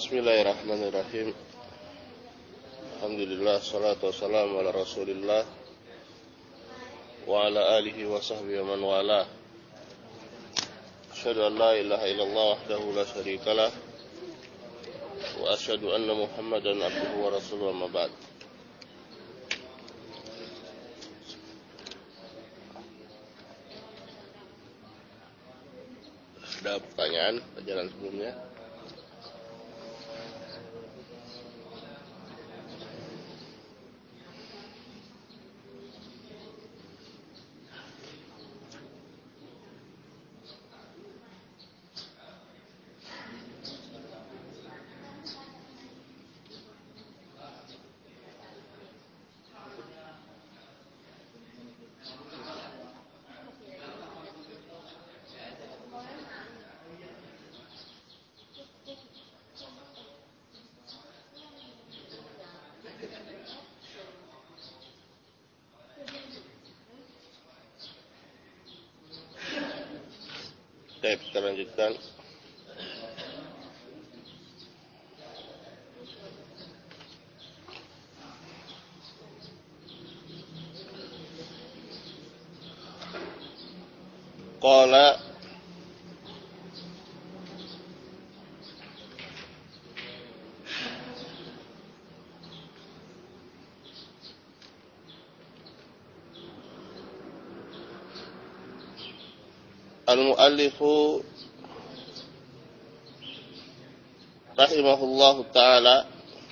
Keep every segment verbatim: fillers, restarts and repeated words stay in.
Bismillahirrahmanirrahim. Alhamdulillah, salatu wassalamu ala Rasulillah wa ala alihi wa sahbihi wa man wala. Asyhadu an la ilaha illallah wahdahu la syarikalah wa asyhadu anna Muhammadan abduhu wa rasuluhu, amma ba'd. Ada pertanyaan pelajaran sebelumnya? Baik, kita lanjutkan. Qala al-muallifu rahimahullahu ta'ala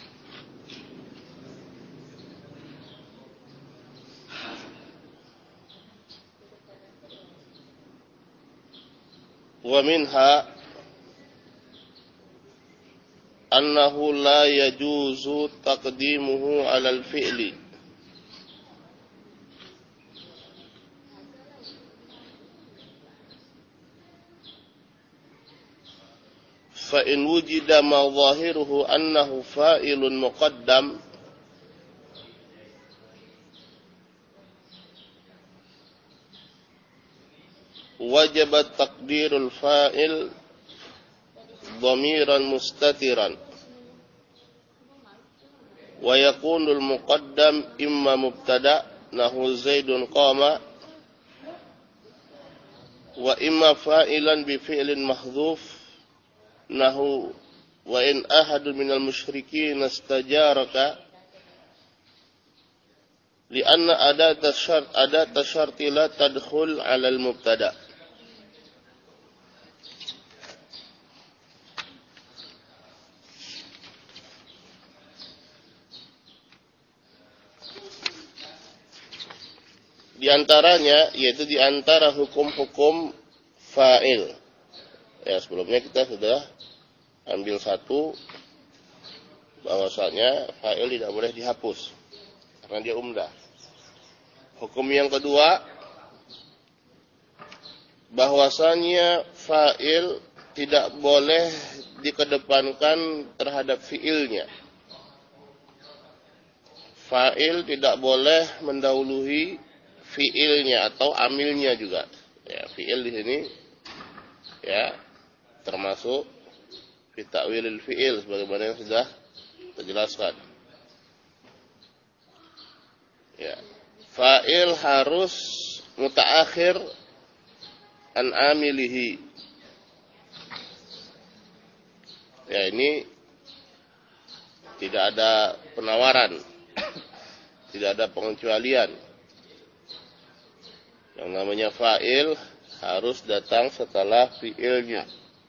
wa minha annahu la yajuzu taqdimuhu 'ala al-fi'li fa in wujida ma zahiruhu annahu fa'ilun muqaddam wajib taqdirul fa'il dhamiran mustatiran wa yakunul muqaddam imma mubtada nahu zaidun qama wa imma fa'ilan bi fi'lin mahdhuf nahu wa in ahadun minal musyrikin istajaraka lianna adat syart adat syarti la tadkhul 'ala al-mubtada. Di antaranya yaitu di antara hukum-hukum fa'il. Ya, sebelumnya kita sudah ambil satu bahwasanya fa'il tidak boleh dihapus karena dia umdah. Hukum yang kedua bahwasanya fa'il tidak boleh dikedepankan terhadap fi'ilnya. Fa'il tidak boleh mendahului fi'ilnya atau amilnya juga. Ya, fi'il di sini ya termasuk fi ta'wilil fi'il sebagaimana yang sudah terjelaskan. Ya, fa'il harus mutaakhir an amilihi. Ya, ini tidak ada penawaran, tidak ada pengecualian. Yang namanya fa'il harus datang setelah fi'ilnya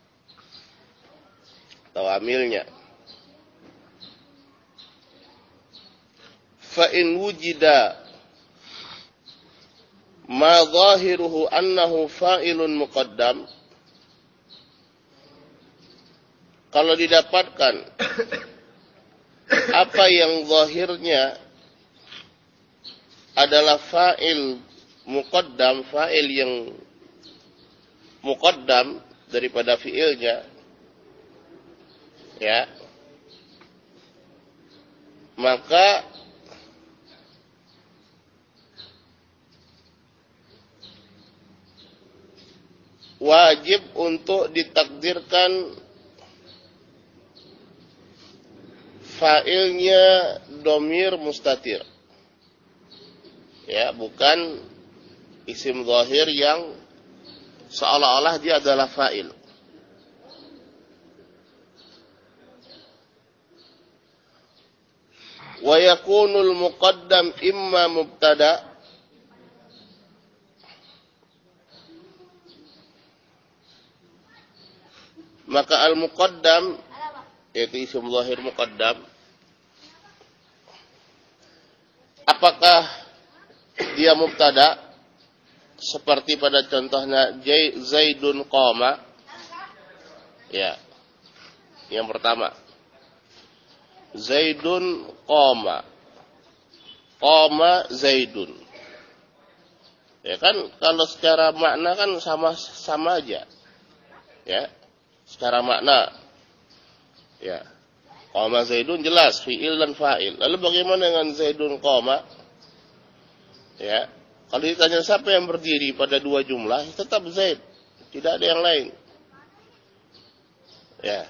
atau amilnya. Fa in wujida ma zahiruhu annahu fa'ilun muqaddam, kalau didapatkan apa yang zahirnya adalah fa'il muqaddam, fa'il yang muqaddam daripada fi'ilnya, ya, maka wajib untuk ditakdirkan fa'ilnya domir mustatir. Ya, bukan isim zahir yang seolah-olah dia adalah fa'il. Wa yakunul muqaddam imma mubtada maka al-muqaddam yaitu isim zahir muqaddam, apakah dia mubtada seperti pada contohnya Zaidun qama? Ya. Yang pertama, Zaidun qama. Qama Zaidun. Ya kan kalau secara makna kan sama sama aja. Ya. Secara makna. Ya. Qama Zaidun jelas fi'il dan fa'il. Lalu bagaimana dengan Zaidun qama? Ya. Kalau ditanya siapa yang berdiri pada dua jumlah, tetap Zaid. Tidak ada yang lain. Ya.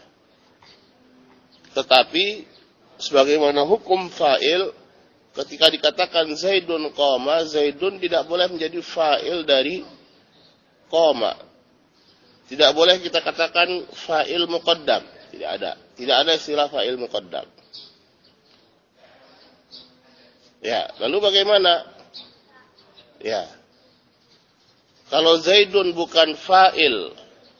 Tetapi sebagaimana hukum fa'il, ketika dikatakan Zaidun qama, Zaidun tidak boleh menjadi fa'il dari qama. Tidak boleh kita katakan fa'il muqaddam. Tidak ada. Tidak ada istilah fa'il muqaddam. Ya, lalu bagaimana? Ya. Kalau Zaidun bukan fa'il,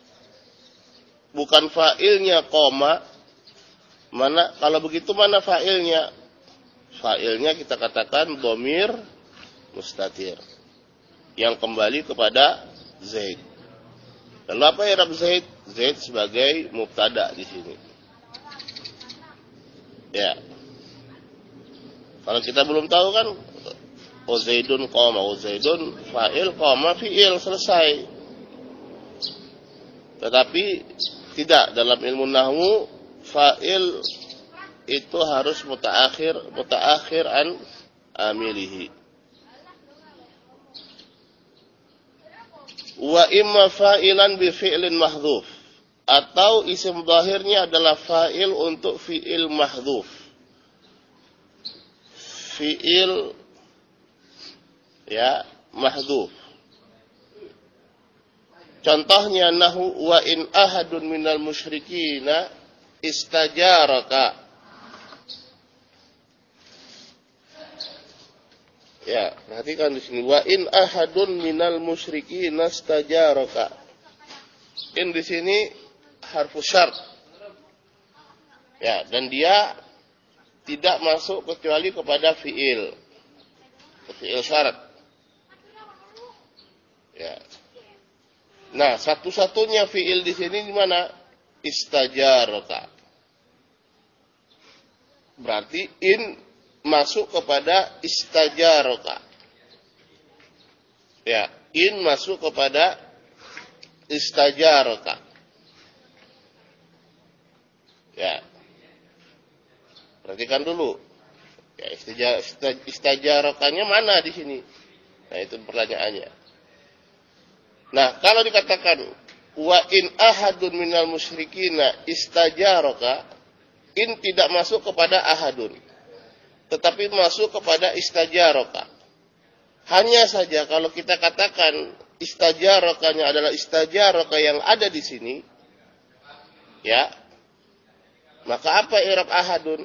bukan fa'ilnya qama, mana kalau begitu mana fa'ilnya? Fa'ilnya kita katakan dhamir mustatir yang kembali kepada Zaid. Lalu apa i'rab Zaid? Zaid sebagai mubtada di sini. Ya. Kalau kita belum tahu kan, oh Zaidun qama, oh Zaidun fa'il, qama fi'il, selesai. Tetapi tidak, dalam ilmu nahwu fa'il itu harus mutaakhir, mutaakhir an amilihi. Wa imma fa'ilan bi fi'lin mahdhuf, atau isim zahirnya adalah fa'il untuk fi'il mahdhuf. Fi'il ya mahdhuf. Contohnya nahu wa in ahadun minal musyrikina istajaraka. Ya, perhatikan di sini wa in ahadun minal musyrikin istajaraka. In di sini harfu syart. Ya, dan dia tidak masuk kecuali kepada fiil. Fiil syarat. Ya. Nah, satu-satunya fiil di sini di mana? Istajaraka. Berarti in masuk kepada istajaraka. Ya, in masuk kepada istajaraka. Ya. Perhatikan dulu. Ya, istajarakanya mana di sini? Nah, itu pertanyaannya. Nah, kalau dikatakan wa in ahadun minal musyrikina istajaraka, in tidak masuk kepada ahadun, tetapi masuk kepada istajaraka. Hanya saja kalau kita katakan istajarakanya adalah istajaraka yang ada di sini, ya, maka apa i'rab ahadun?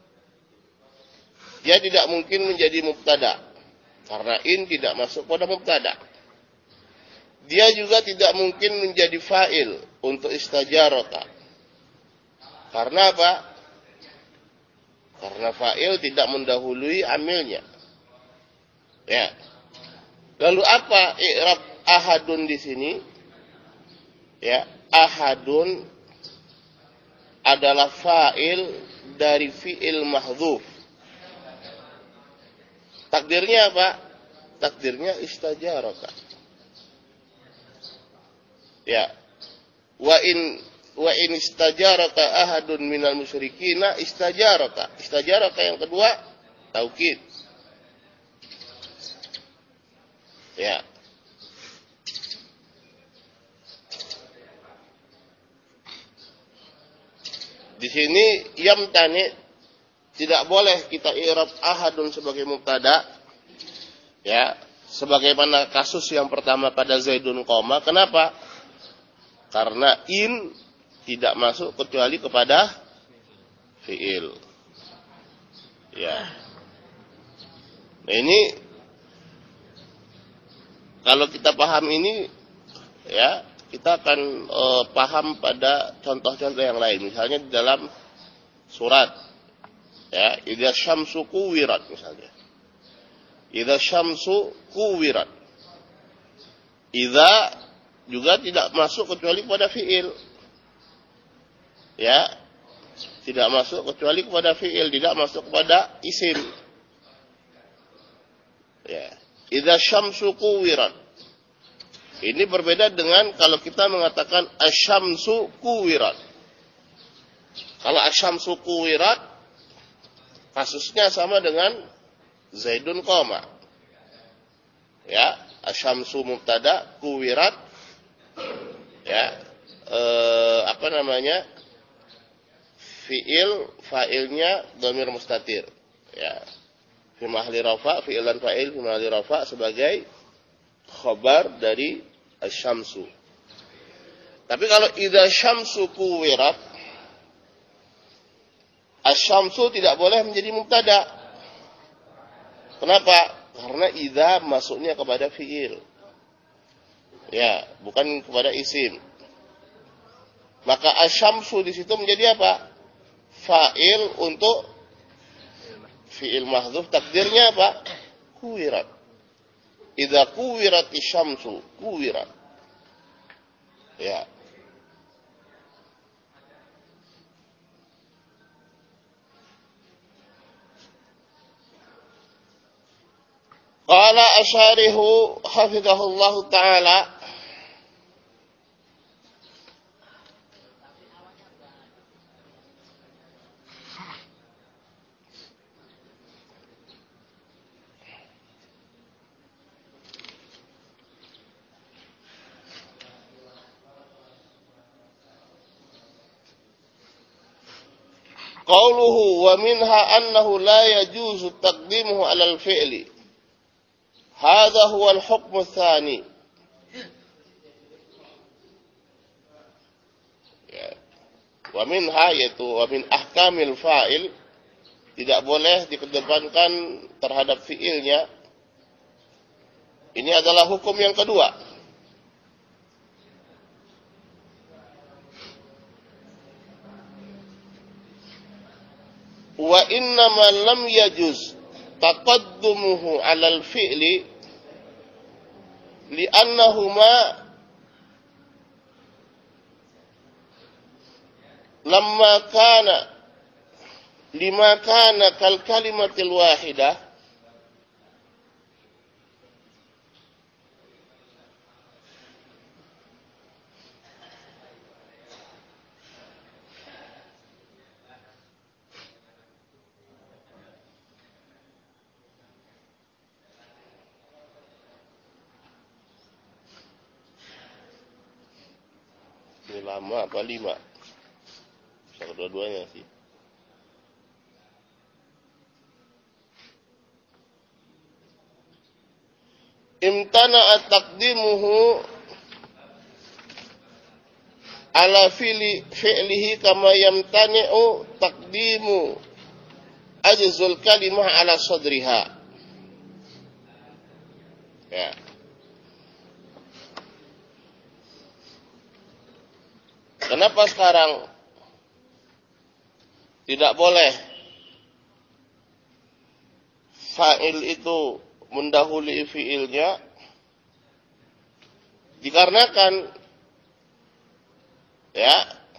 Dia tidak mungkin menjadi mubtada, karena in tidak masuk pada mubtada. Dia juga tidak mungkin menjadi fa'il untuk istajaraka. Karena apa? Karena fa'il tidak mendahului amilnya. Ya. Lalu apa i'rab ahadun di sini? Ya, ahadun adalah fa'il dari fi'il mahdzuf. Takdirnya apa? Takdirnya istajaraka. Ya. Wa in wa in istajaraka ahadun minal musyrikina istajaraka. Istajaraka yang kedua taukid. Ya. Di sini yamtani tidak boleh kita i'rab ahadun sebagai mubtada, ya, sebagaimana kasus yang pertama pada Zaidun qoma. Kenapa? Karena in tidak masuk kecuali kepada fi'il. Ya. Nah, ini kalau kita paham ini, ya, kita akan e, paham pada contoh-contoh yang lain. Misalnya di dalam surat, ya, idza syamsu kuwirat misalnya. Idza syamsu kuwirat. Idza juga tidak masuk kecuali kepada fi'il. Ya. Tidak masuk kecuali kepada fi'il, tidak masuk kepada isim. Ya. Idza syamsu kuwirat. Ini berbeda dengan kalau kita mengatakan asyamsu kuwirat. Kalau asyamsu kuwirat, kasusnya sama dengan Zaidun qoma. Ya, asyamsu mubtada, kuwirat, ya, eh, apa namanya? Fi'il, fa'ilnya dhamir mustatir. Ya. Fi mahli rafa, fi'il dan fa'il fi mahli rafa sebagai khabar dari asyamsu. Tapi kalau idza syamsu kuwirat, asyamsu tidak boleh menjadi mubtada. Kenapa? Karena idza masuknya kepada fi'il. Ya, bukan kepada isim. Maka asyamsu di situ menjadi apa? Fa'il untuk fi'il mahdzuf, takdirnya apa? Kuwirat. Idza kuwirati syamsu, kuwirat. Ya. Qala asyarihu hafizahullahu ta'ala, qauluhu wa minha annahu la yajuzu taqdimuhu 'ala al-fi'li. Hadha huwa al-hukm ats-tsani. Ya. Wa minha, yaitu wa min ahkamil fa'il, tidak boleh dikedepankan terhadap fi'ilnya. Ini adalah hukum yang kedua. Wa innama lam yajuz taqaddumuhu 'ala al-fi'li li'annahuma lamma kana lima kana kal kalimatil wahidah lama apa lima? Bisa kedua-duanya sih. Imtana'a taqdimuhu ala fi'li fi'lihi kama yamtani'u taqdimu ajzul kalimah ala sadriha. Ya. Kenapa sekarang tidak boleh fa'il itu mendahului fi'ilnya? Dikarenakan, ya,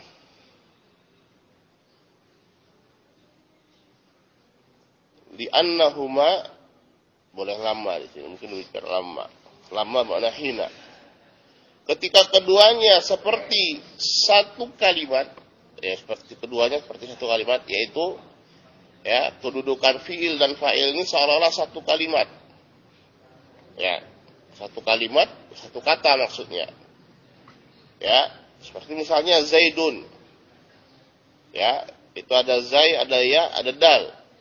li'annahuma, boleh lama di sini, mungkin lebih lama. Lama makna hina. Ketika keduanya seperti satu kalimat, ya, seperti keduanya seperti satu kalimat, yaitu, ya, kedudukan fi'il dan fa'il ini seolah-olah satu kalimat, ya, satu kalimat, satu kata maksudnya, ya, seperti misalnya Zaidun, ya, itu ada zai, ada ya, ada dal,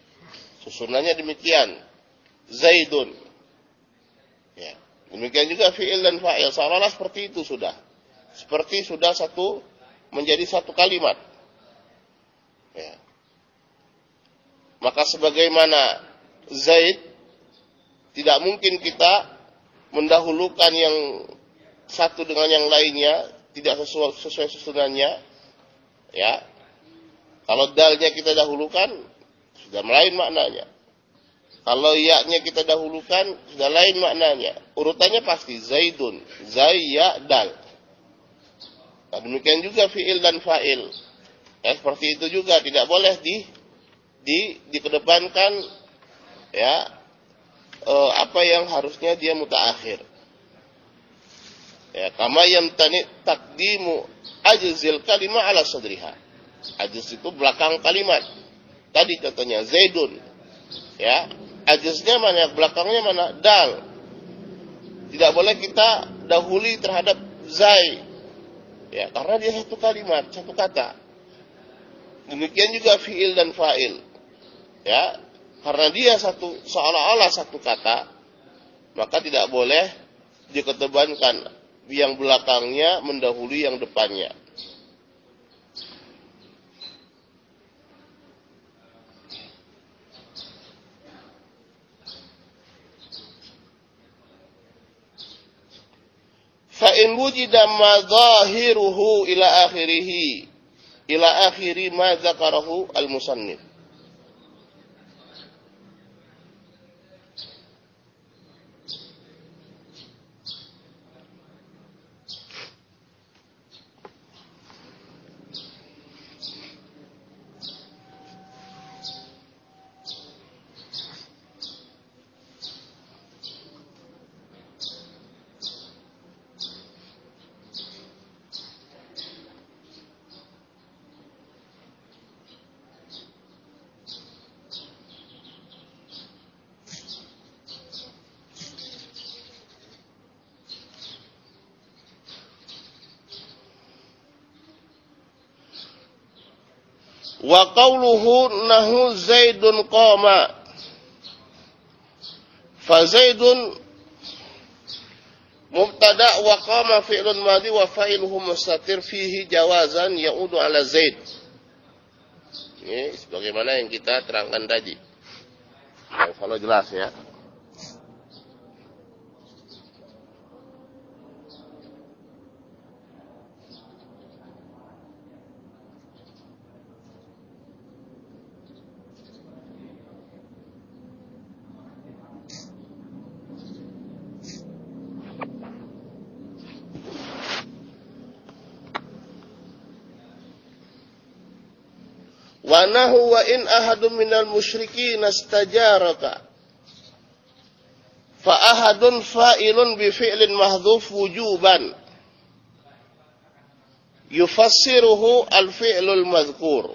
Susunannya demikian. Zaidun. Ya. Demikian juga fi'il dan fa'il. Seolah-olah seperti itu sudah. Seperti sudah satu menjadi satu kalimat. Ya. Maka sebagaimana Zaid, tidak mungkin kita mendahulukan yang satu dengan yang lainnya, tidak sesuai, sesuai susunannya. Ya. Kalau dalnya kita dahulukan, sudah lain maknanya. Kalau ya-nya kita dahulukan, sudah lain maknanya. Urutannya pasti Zaidun, Zai, ya, dal. Nah, demikian juga fi'il dan fa'il. Ya, seperti itu juga tidak boleh di di dikedepankan ya eh, apa yang harusnya dia mutaakhir. Ya, kama yamtani taqdimu ajzil kalimah ala sadriha. Ajz itu belakang kalimat. Tadi contohnya Zaidun. Ya, ajznya mana? Belakangnya mana? Dal. Tidak boleh kita dahului terhadap Zai. Ya, karena dia satu kalimat, satu kata. Demikian juga fi'il dan fa'il. Ya, karena dia satu seolah-olah satu kata, maka tidak boleh diketebankan yang belakangnya mendahului yang depannya. Fa'in wujida ma zahiruhu ila akhirihi ila akhiri ma zakarahu al-musannif. Wa qawluhu nahu Zaidun qama. Fa Zaidun mubtada wa qama fi'lun madhi wa fa'iluhu mustatir fihi jawazan ya'udu ala Zaid. Ini sebagaimana yang kita terangkan tadi. Nah, kalau jelas ya. Wa nahu wa in ahadun minal musyrikin istajaraka fa ahadun fa'ilun bi fi'lin mahdhuf wujuban yufassiruhu al-fi'lul madhkur.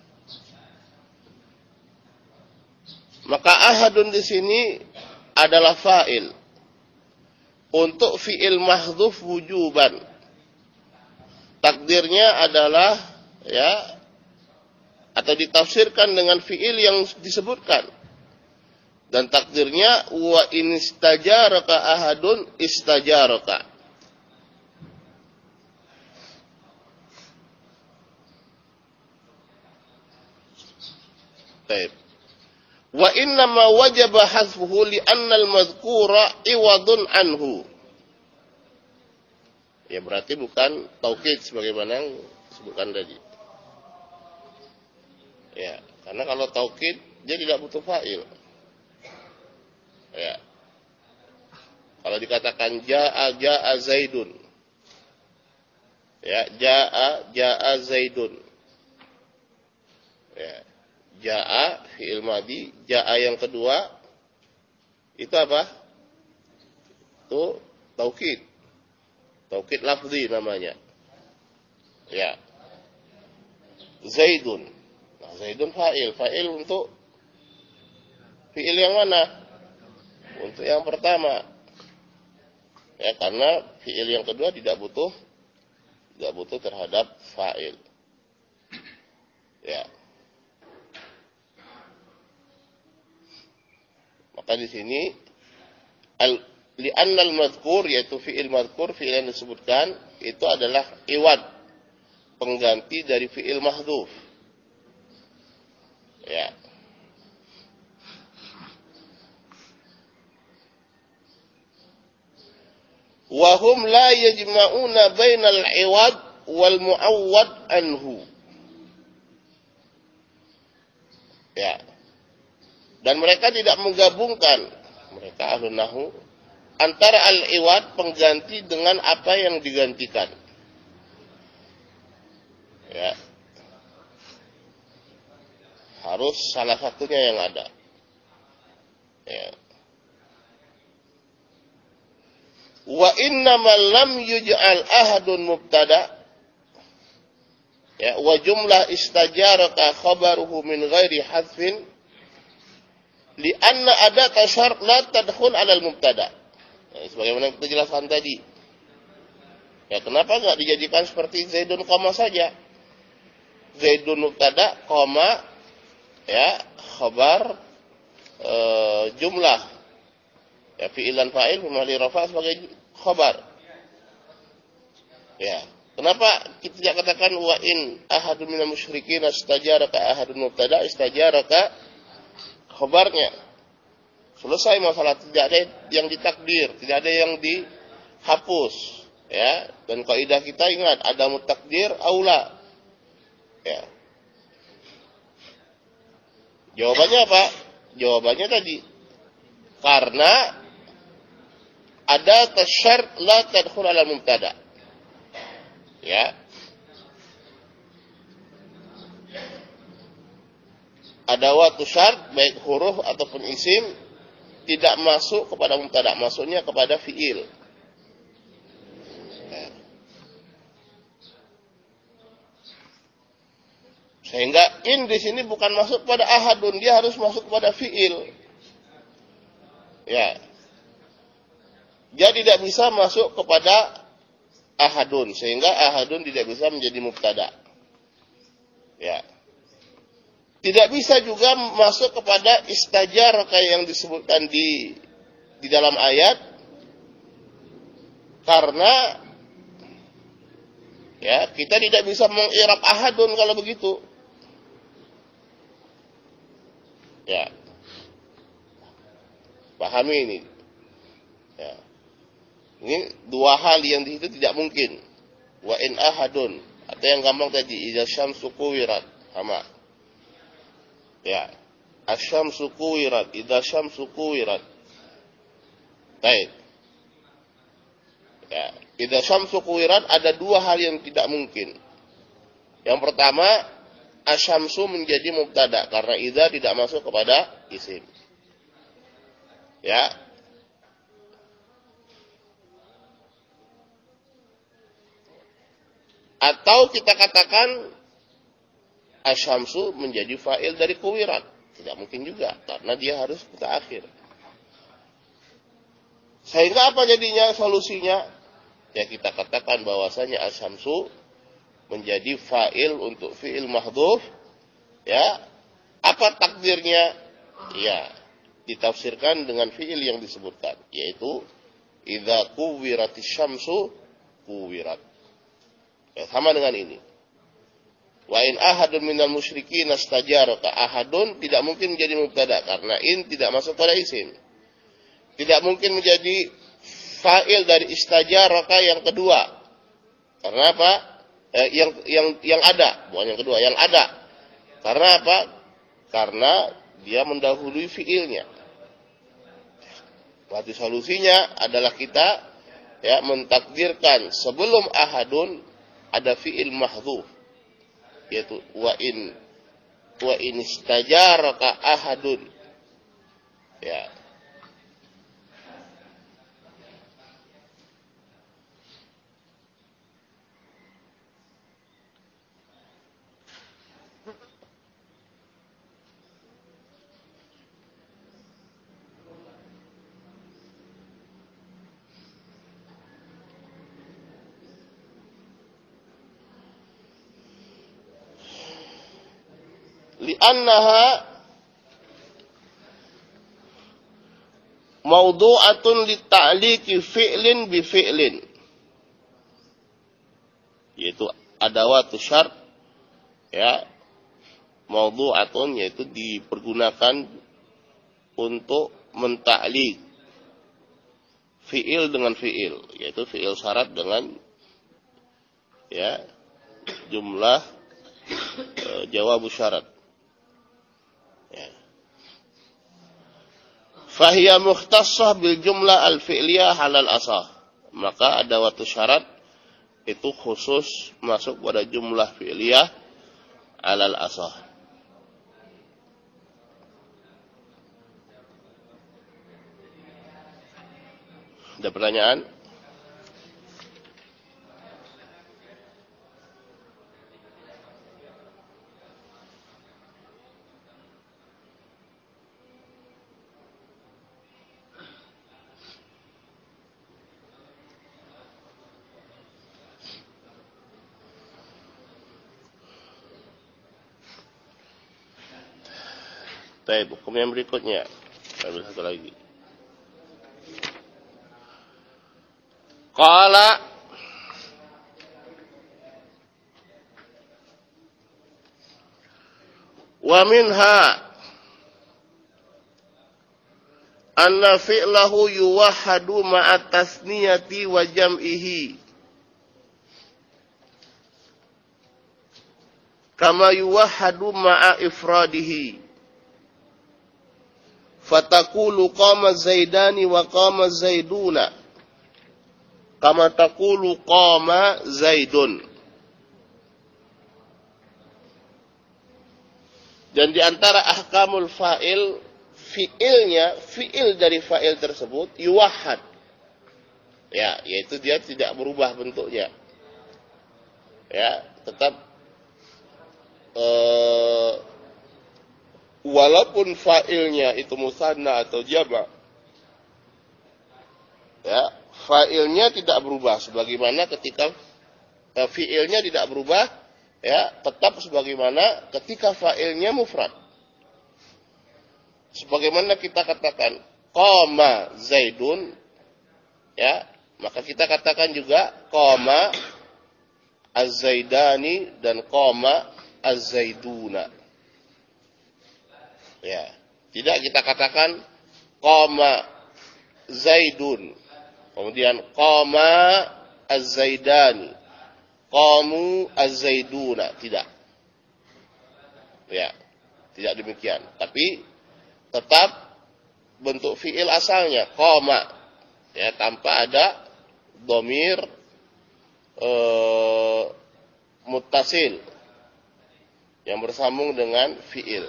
Maka ahadun di sini adalah fa'il untuk fi'il mahdhuf wujuban. Takdirnya adalah ya atau ditafsirkan dengan fi'il yang disebutkan. Dan takdirnya wa in istajaraka ahadun istajaraka. Baik. Wa inna ma wajaba hasfuhu li anna al-madhkura iwadun anhu. Ya berarti bukan taukid sebagaimana yang disebutkan tadi. Ya, karena kalau taukid dia tidak butuh fa'il. Ya. Kalau dikatakan jaa jaa Zaidun. Ya, jaa jaa Zaidun. Ya. Jaa fi'il madhi, jaa yang kedua itu apa? Itu taukid. Taukid lafzi namanya. Ya. Zaidun. Zaidun fa'il. Fa'il untuk fi'il yang mana? Untuk yang pertama. Ya, karena fi'il yang kedua tidak butuh tidak butuh terhadap fa'il. Ya. Maka di sini al li'anna al-madhkur, yaitu fi'il madhkur, fi'il yang disebutkan itu adalah iwad, pengganti dari fi'il mahdhuf. Ya. Wa hum la yajma'una bainal iwad wal mu'awwad anhu. Ya. Dan mereka tidak menggabungkan, mereka ahlun nahwu, antara al-iwad, pengganti, dengan apa yang digantikan. Ya. Harus salah satunya yang ada. Ya. Wa innamal lam yuj'al ahadun mubtada, ya, wa jumlah istajaraka khabaruhu min ghairi hadfin li'anna adata syart la tadkhul 'alal mubtada. Ya, sebagaimana kita jelaskan tadi. Ya, kenapa enggak dijadikan seperti Zaidun koma saja? Zaidun mubtada, koma, ya, khabar e, jumlah. Ya, fi'ilan fa'il mahalli rafa sebagai khabar. Ya, kenapa kita tidak katakan wa in ahadun minal musyrikin istajaraka ahadun mubtada istajaraka khabarnya? Selesai masalah, tidak ada yang ditakdir, tidak ada yang dihapus, ya. Dan kaidah kita ingat, ada mutakdir aula. Ya. Jawabannya apa? Jawabannya tadi, karena ada tasyart la tadkhul ala mubtada. Ya. Ada waktu syart, baik huruf ataupun isim, tidak masuk kepada mubtada, masuknya kepada fiil. Ya. Sehingga in di sini bukan masuk pada ahadun, dia harus masuk pada fiil. Ya. Dia tidak bisa masuk kepada ahadun, sehingga ahadun tidak bisa menjadi mubtada. Ya. Tidak bisa juga masuk kepada istajar kayak yang disebutkan di di dalam ayat, karena ya kita tidak bisa mengirab ahadun kalau begitu. Ya, pahami ini. Ya. Ini dua hal yang di situ tidak mungkin. Wa in ahadun, atau yang gampang tadi, idza syamsu kuwirat, sama. Ya, asyamsu kuwirat, idza syamsu kuwirat. Baik. Ya, idza syamsu kuwirat ada dua hal yang tidak mungkin. Yang pertama, asyamsu menjadi mubtada karena idza tidak masuk kepada isim. Ya. Atau kita katakan asyamsu menjadi fa'il dari kuwirat. Tidak mungkin juga, karena dia harus mutaakhir. Sehingga apa jadinya solusinya? Ya kita katakan bahwasanya asyamsu menjadi fa'il untuk fi'il mahdhuf. Ya. Apa takdirnya? Ya, ditafsirkan dengan fi'il yang disebutkan, yaitu idza kuwiratis syamsu kuwirat. Ya, sama dengan ini. Wa in ahadun minal musyrikin istajaraka, ahadun tidak mungkin menjadi mubtada karena in tidak masuk pada isim. Tidak mungkin menjadi fa'il dari istajaraka yang kedua. Karena apa? Eh, yang yang yang ada, bukan yang kedua, yang ada. Karena apa? Karena dia mendahului fi'ilnya. Berarti solusinya adalah kita ya mentakdirkan sebelum ahadun ada fi'il mahdhuf, yaitu wa in wa in istajaraka ahadun. Ya. Li'annaha Mawdu'atun lita'liqi fi'lin bi fi'lin. Yaitu adawatu syart, ya. Mawdu'atun yaitu dipergunakan untuk menta'liq fi'il dengan fi'il, yaitu fi'il syarat dengan ya jumlah e, jawab syarat. Ya. Fahiya mukhtassah bil jumlah al-fi'liyah halal asah. Maka adawatu syarat itu khusus masuk pada jumlah fi'liyah alal asah. Ada pertanyaan? Baik, hukum yang berikutnya. Ambil satu lagi. Qala wa minha anna fi'lahu yuwahhadu ma'a tasniyati wa jam'ihi kama yuwahhadu ma'a ifradihi. Fatakulu qama zaidani wa qama zaiduna kama takulu qama zaidun. Dan di antara ahkamul fa'il, fi'ilnya, fi'il dari fa'il tersebut yuwahhad. Ya, yaitu dia tidak berubah bentuknya. Ya, tetap uh, walaupun fa'ilnya itu musanna atau jama', ya, fa'ilnya tidak berubah sebagaimana ketika eh, fi'ilnya tidak berubah, ya, tetap sebagaimana ketika fa'ilnya mufrad. Sebagaimana kita katakan qama zaidun, ya, maka kita katakan juga qama az-zaidani dan qama az-zaiduna. Ya, tidak kita katakan qama zaidun kemudian qama az-zaidani, qamu az-zaiduna, tidak. Ya, tidak demikian. Tapi tetap bentuk fi'il asalnya qama, ya, tanpa ada dhamir e, muttasil yang bersambung dengan fi'il.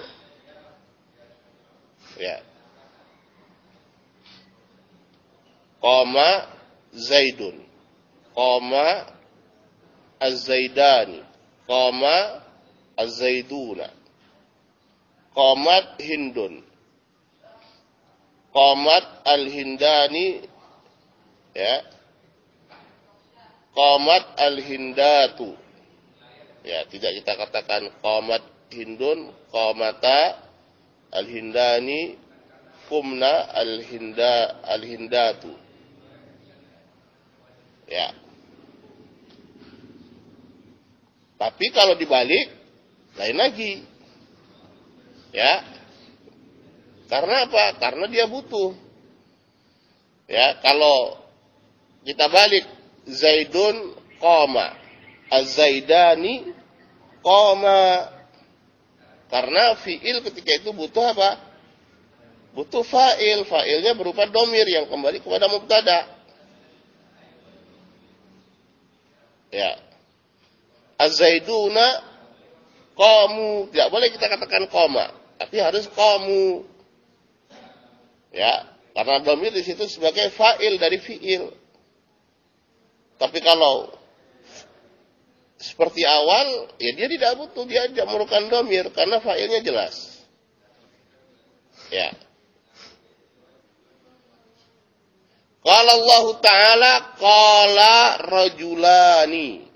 Ya. Qama zaidun, qama az-zaidani, qama az-zaiduna, qamat hindun, qamat al-hindani, ya, qamat al-hindatu. Ya, tidak kita katakan qamat hindun, qamata al-hindani, qumna al-hinda al-hindatu. Ya. Tapi kalau dibalik lain lagi. Ya. Karena apa? Karena dia butuh. Ya, kalau kita balik Zaidun qama, az-zaidani qama. Karena fi'il ketika itu butuh apa? Butuh fa'il. Fa'ilnya berupa domir yang kembali kepada mubtada. Ya. Az-zaiduna qamu. Tidak boleh kita katakan qama, tapi harus qamu. Ya, karena dhamir di situ sebagai fa'il dari fi'il. Tapi kalau seperti awal, ya dia tidak butuh, dia tidak memerlukan dhamir karena fa'ilnya jelas. Ya. Qala Allah Ta'ala qala rajulani.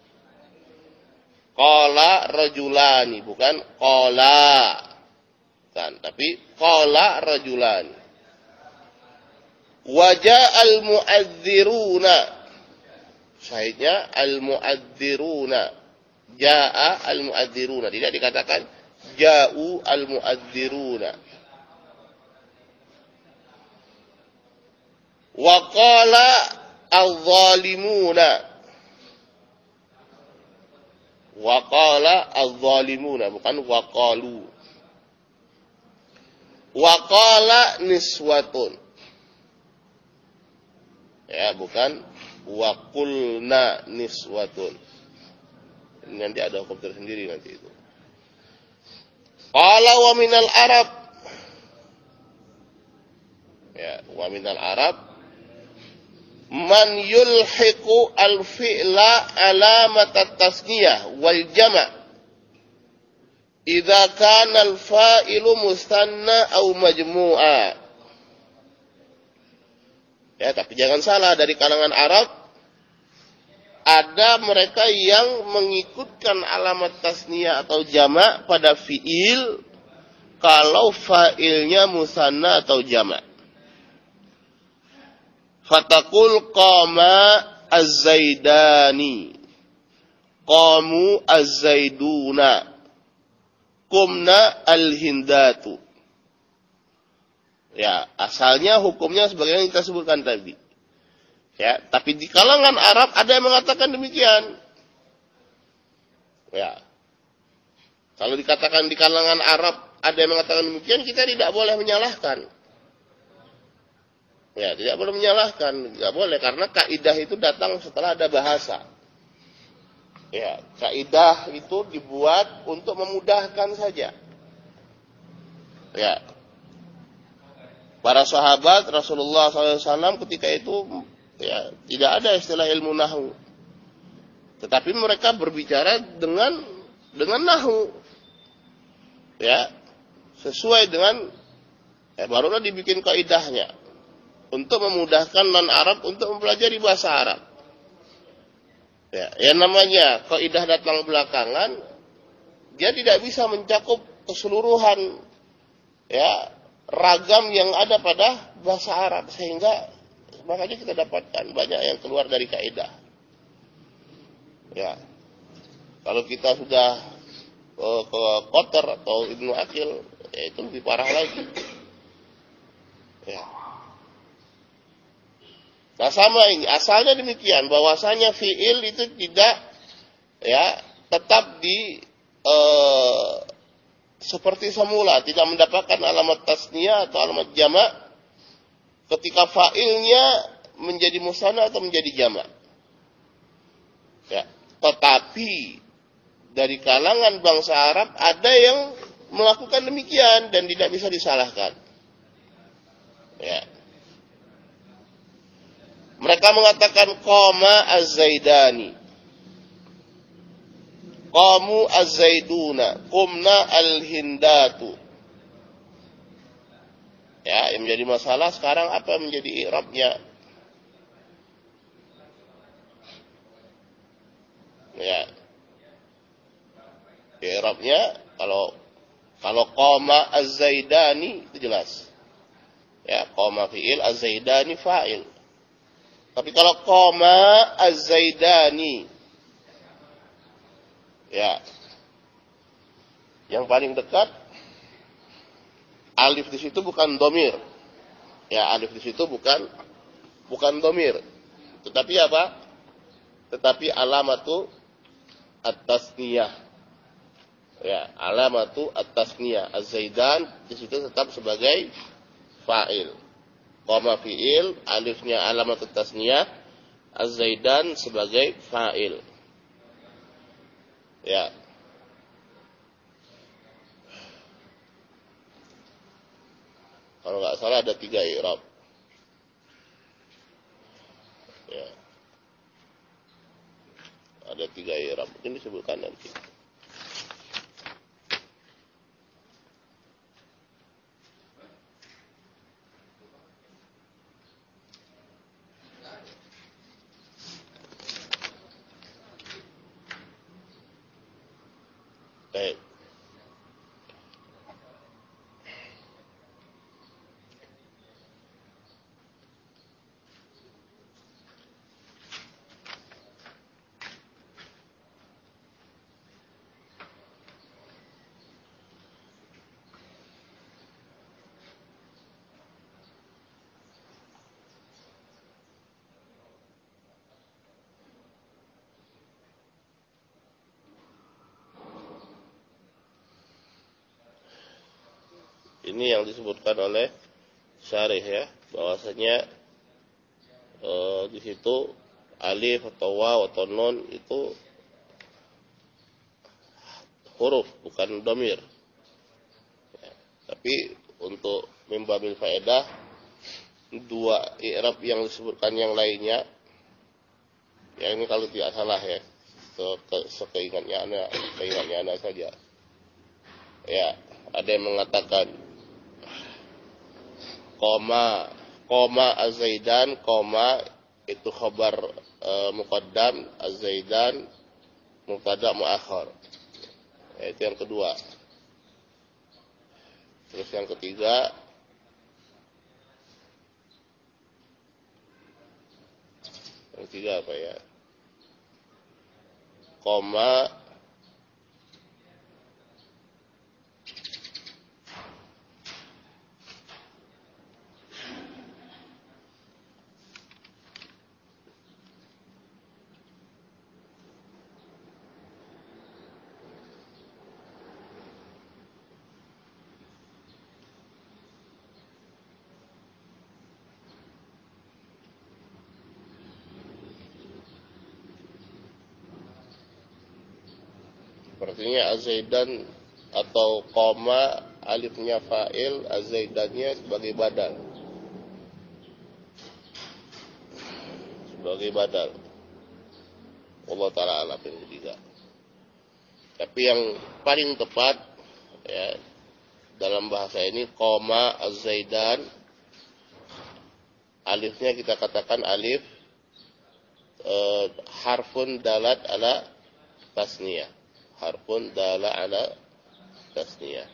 Qala rajulani, bukan qala. Kan, tapi qala rajulani. Wajah al-mu'adziruna. Syahidnya al-mu'adziruna. Ja'a al-mu'adziruna. Tidak dikatakan ja'u al-mu'adziruna. Wa qala al-zalimuna. Wa qala al-zalimuna. Bukan wa qalu. Wa qala niswatun. Ya, bukan wa qulna niswatun. Ini nanti ada hukum tersendiri nanti itu. Qala wa minal Arab. Ya, wa minal Arab man yulhiqu al-fi'la alamat at-tasniyah wal jama' idza kana al-fa'ilu musanna aw majmu'a. Ya, tapi jangan salah, dari kalangan Arab ada mereka yang mengikutkan alamat tasniyah atau jamak pada fiil kalau fa'ilnya musanna atau jamak. Fatakul qama az-zaidani, qamu az-zaiduna, qumna al-hindatu. Ya, asalnya hukumnya sebagaimana kita sebutkan tadi. Ya, tapi di kalangan Arab ada yang mengatakan demikian. Ya. Kalau dikatakan di kalangan Arab ada yang mengatakan demikian, kita tidak boleh menyalahkan. Ya, tidak boleh menyalahkan, tidak boleh, karena kaidah itu datang setelah ada bahasa. Ya, kaidah itu dibuat untuk memudahkan saja. Ya. Para sahabat Rasulullah shallallahu alaihi wasallam ketika itu ya tidak ada istilah ilmu nahwu, tetapi mereka berbicara dengan dengan nahwu, ya sesuai dengan, ya, barulah dibikin kaidahnya untuk memudahkan non Arab untuk mempelajari bahasa Arab. Ya, yang namanya kaidah datang belakangan, dia tidak bisa mencakup keseluruhan, ya, ragam yang ada pada bahasa Arab, sehingga makanya kita dapatkan banyak yang keluar dari kaidah. Ya, kalau kita sudah uh, ke Qatar atau Ibnu Aqil, ya itu lebih parah lagi. Ya. Nah sama ini, asalnya demikian, bahwasanya fiil itu tidak, ya, tetap di uh, seperti semula, tidak mendapatkan alamat tasniyah atau alamat jamak ketika fa'ilnya menjadi musanna atau menjadi jamak. Ya, tetapi dari kalangan bangsa Arab ada yang melakukan demikian dan tidak bisa disalahkan. Ya. Mereka mengatakan qama az-zaidani, qamu az-zaiduna, qumna al-hindatu. Ya, yang menjadi masalah sekarang apa menjadi i'rabnya? Ya. I'rabnya kalau kalau qama az-zaidani itu jelas. Ya, qama fi'il, az-zaidani fa'il. Tapi kalau qama az-zaidani, ya, yang paling dekat alif di situ bukan domir. Ya, alif di situ bukan bukan domir. Tetapi apa? Tetapi alamatu at-tasniyah. Ya, alamatu at-tasniyah. Az-zaidan di situ tetap sebagai fa'il. Qama fi'il, alifnya alamatu at-tasniyah, az-zaidan sebagai fa'il. Ya. Kalau nggak salah ada tiga i'rab. Ya. Ada tiga i'rab. Mungkin disebutkan nanti. Baik. Ini yang disebutkan oleh syarih ya, bahwasanya e, di situ alif atau waw atau nun itu huruf bukan domir. Ya, tapi untuk mimbabil faedah, dua i'rab yang disebutkan yang lainnya, ya ini kalau tidak salah ya, sekeingatnya anak, keingatnya anak saja. Ya, ada yang mengatakan koma, koma az-Zaidan, koma itu khabar e, muqaddam, az-Zaidan mubtada muakhar. Ya, itu yang kedua. Terus yang ketiga, yang ketiga apa ya? Koma artinya az-Zaidan atau koma alifnya fa'il, az-Zaidannya sebagai badal. Sebagai badal. Allah Ta'ala alam yang ketiga. Tapi yang paling tepat ya, dalam bahasa ini koma az-Zaidan, alifnya kita katakan alif eh, harfun dalat ala tasniyah. Harfun dala ala tasniyah.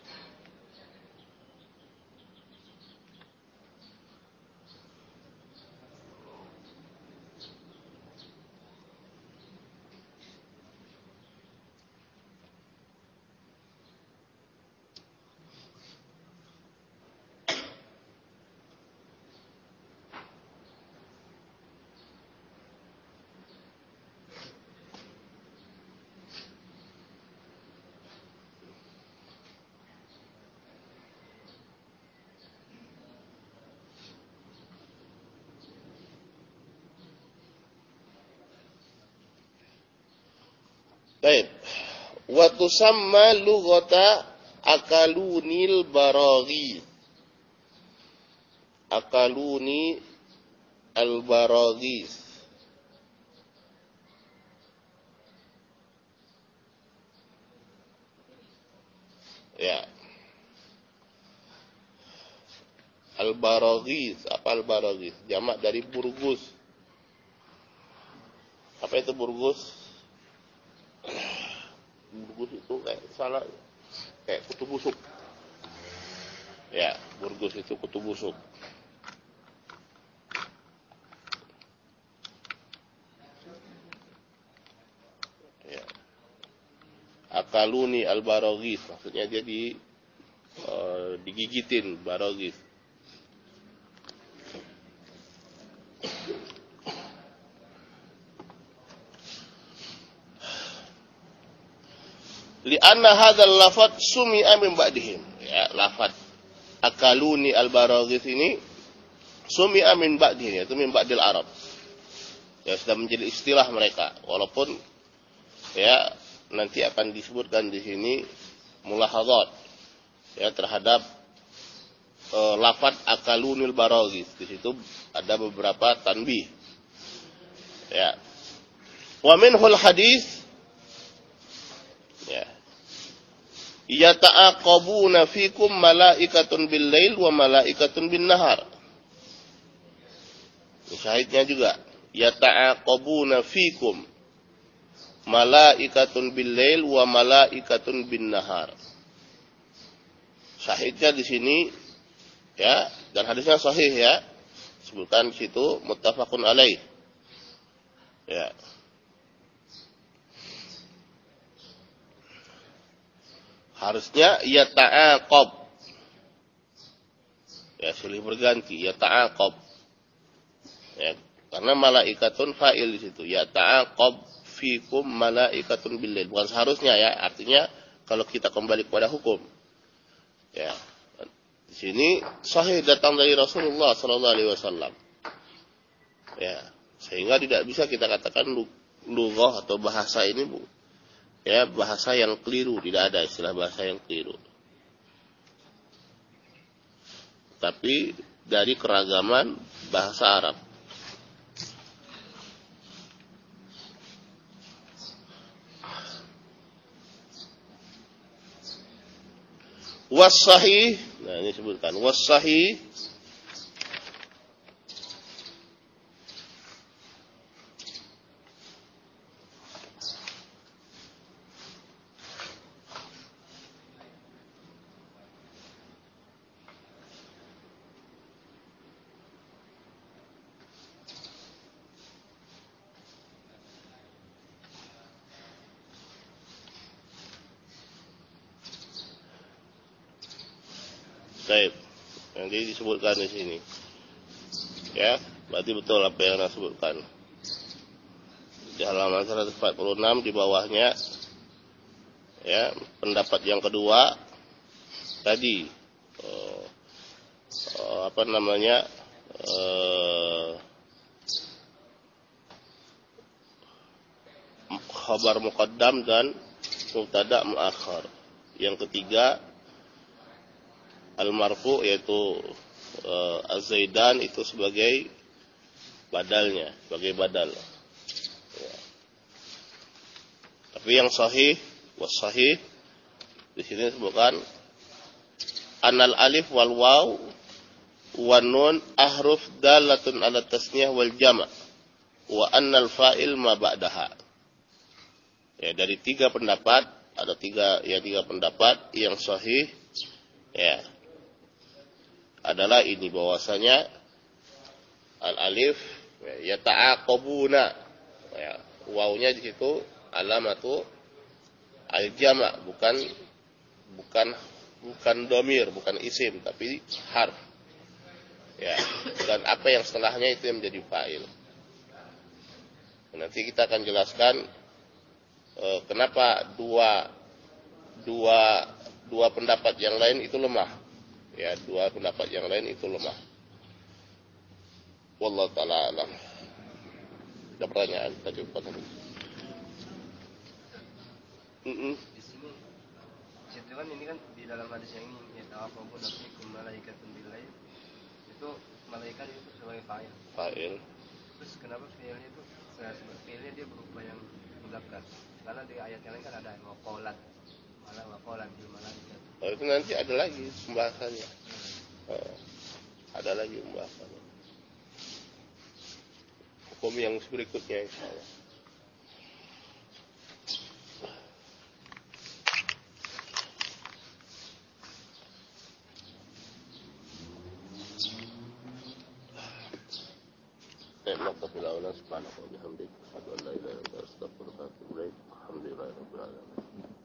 Baik. Wa tusamma lughata akalunil baraghi. Akaluni al-baraghis. Ya. Al-baraghis, apa al-baraghis? Jamak dari burgus. Apa itu burgus? Burgus itu kayak salah, kayak kutu busuk. Ya, burgus itu kutu busuk. Ya. Akaluni al-baraghis, maksudnya dia di uh, digigitin baraghis. Lianna hadzal lafadz sumi'a min ba'dihim. Ya, lafadz akaluni al-baraghis ini sumi'a min ba'dihim, yaitu min ba'dil Arab. Ya, sudah menjadi istilah mereka, walaupun ya nanti akan disebutkan di sini mulahadzat ya terhadap e, lafadz akalunil baraghis. Di situ ada beberapa tanbih. Ya. Wa minhul hadis ya. Yata'aqabuna fikum malaikatun bil lail wa malaikatun bin nahar. Syahidnya juga yata'aqabuna fikum malaikatun bil lail wa malaikatun bin nahar. Syahidnya di sini ya, dan hadisnya sahih ya. Sebutkan di situ muttafaqun alaih. Ya. Harusnya ya ta'aqab. Ya, silih berganti ya ta'aqab. Ya, karena malaikatun fa'il di situ. Ya ta'aqab fikum malaikatun bil-lail. Bukan seharusnya ya, artinya kalau kita kembali kepada hukum. Ya. Di sini sahih datang dari Rasulullah sallallahu alaihi wasallam. Ya, sehingga tidak bisa kita katakan lughah atau bahasa ini bu, ya bahasa yang keliru, tidak ada istilah bahasa yang keliru. Tapi dari keragaman bahasa Arab. Was-sahih, nah ini sebutkan was-sahih Baik, nanti disebutkan di sini. Ya, berarti betul apa yang saya sebutkan. Di halaman seratus empat puluh enam di bawahnya, ya, pendapat yang kedua tadi, eh, eh, apa namanya, eh, khabar muqaddam dan mubtada muakhar. Yang ketiga al-marfu yaitu uh, az-zaidan itu sebagai badalnya, sebagai badal. Ya. Tapi yang sahih, was sahih di sini disebutkan anal alif wal waw wan nun ahruf dalatun ala tasniyah wal jama' wa annal fa'il ma ba'daha. Ya, dari tiga pendapat, ada tiga ya tiga pendapat yang sahih ya adalah ini bahwasanya al-alif ya ta'aqabuna ya wawnya di situ alamatu al-jama' bukan bukan bukan domir, bukan isim tapi harf ya, dan apa yang setelahnya itu yang menjadi fa'il. Nanti kita akan jelaskan eh, kenapa dua dua dua pendapat yang lain itu lemah. Ya, dua pendapat yang lain itu lemah. Wallahu ta'ala alam. Ada pertanyaan tadi Pak tadi. Mm-mm. Di sini, situ kan ini kan di dalam hadis yang ini ya ta'aqabu nafikum malaikatun billail itu malaikat itu sebagai fa'il. Fa'il. Terus kenapa fi'ilnya itu sebagai fi'ilnya dia berupa yang mudzakkar? Karena di ayat yang lain kan ada waqalat, malah waqalat bil malaikat. Oh, itu nanti ada lagi pembahasannya. Oh, ada lagi pembahasannya. Hukum yang berikutnya insyaallah. Subhanallahi wa bihamdihi, asyhadu an la ilaha illa anta, astaghfiruka wa atubu ilaik. Alhamdulillahirabbil alamin.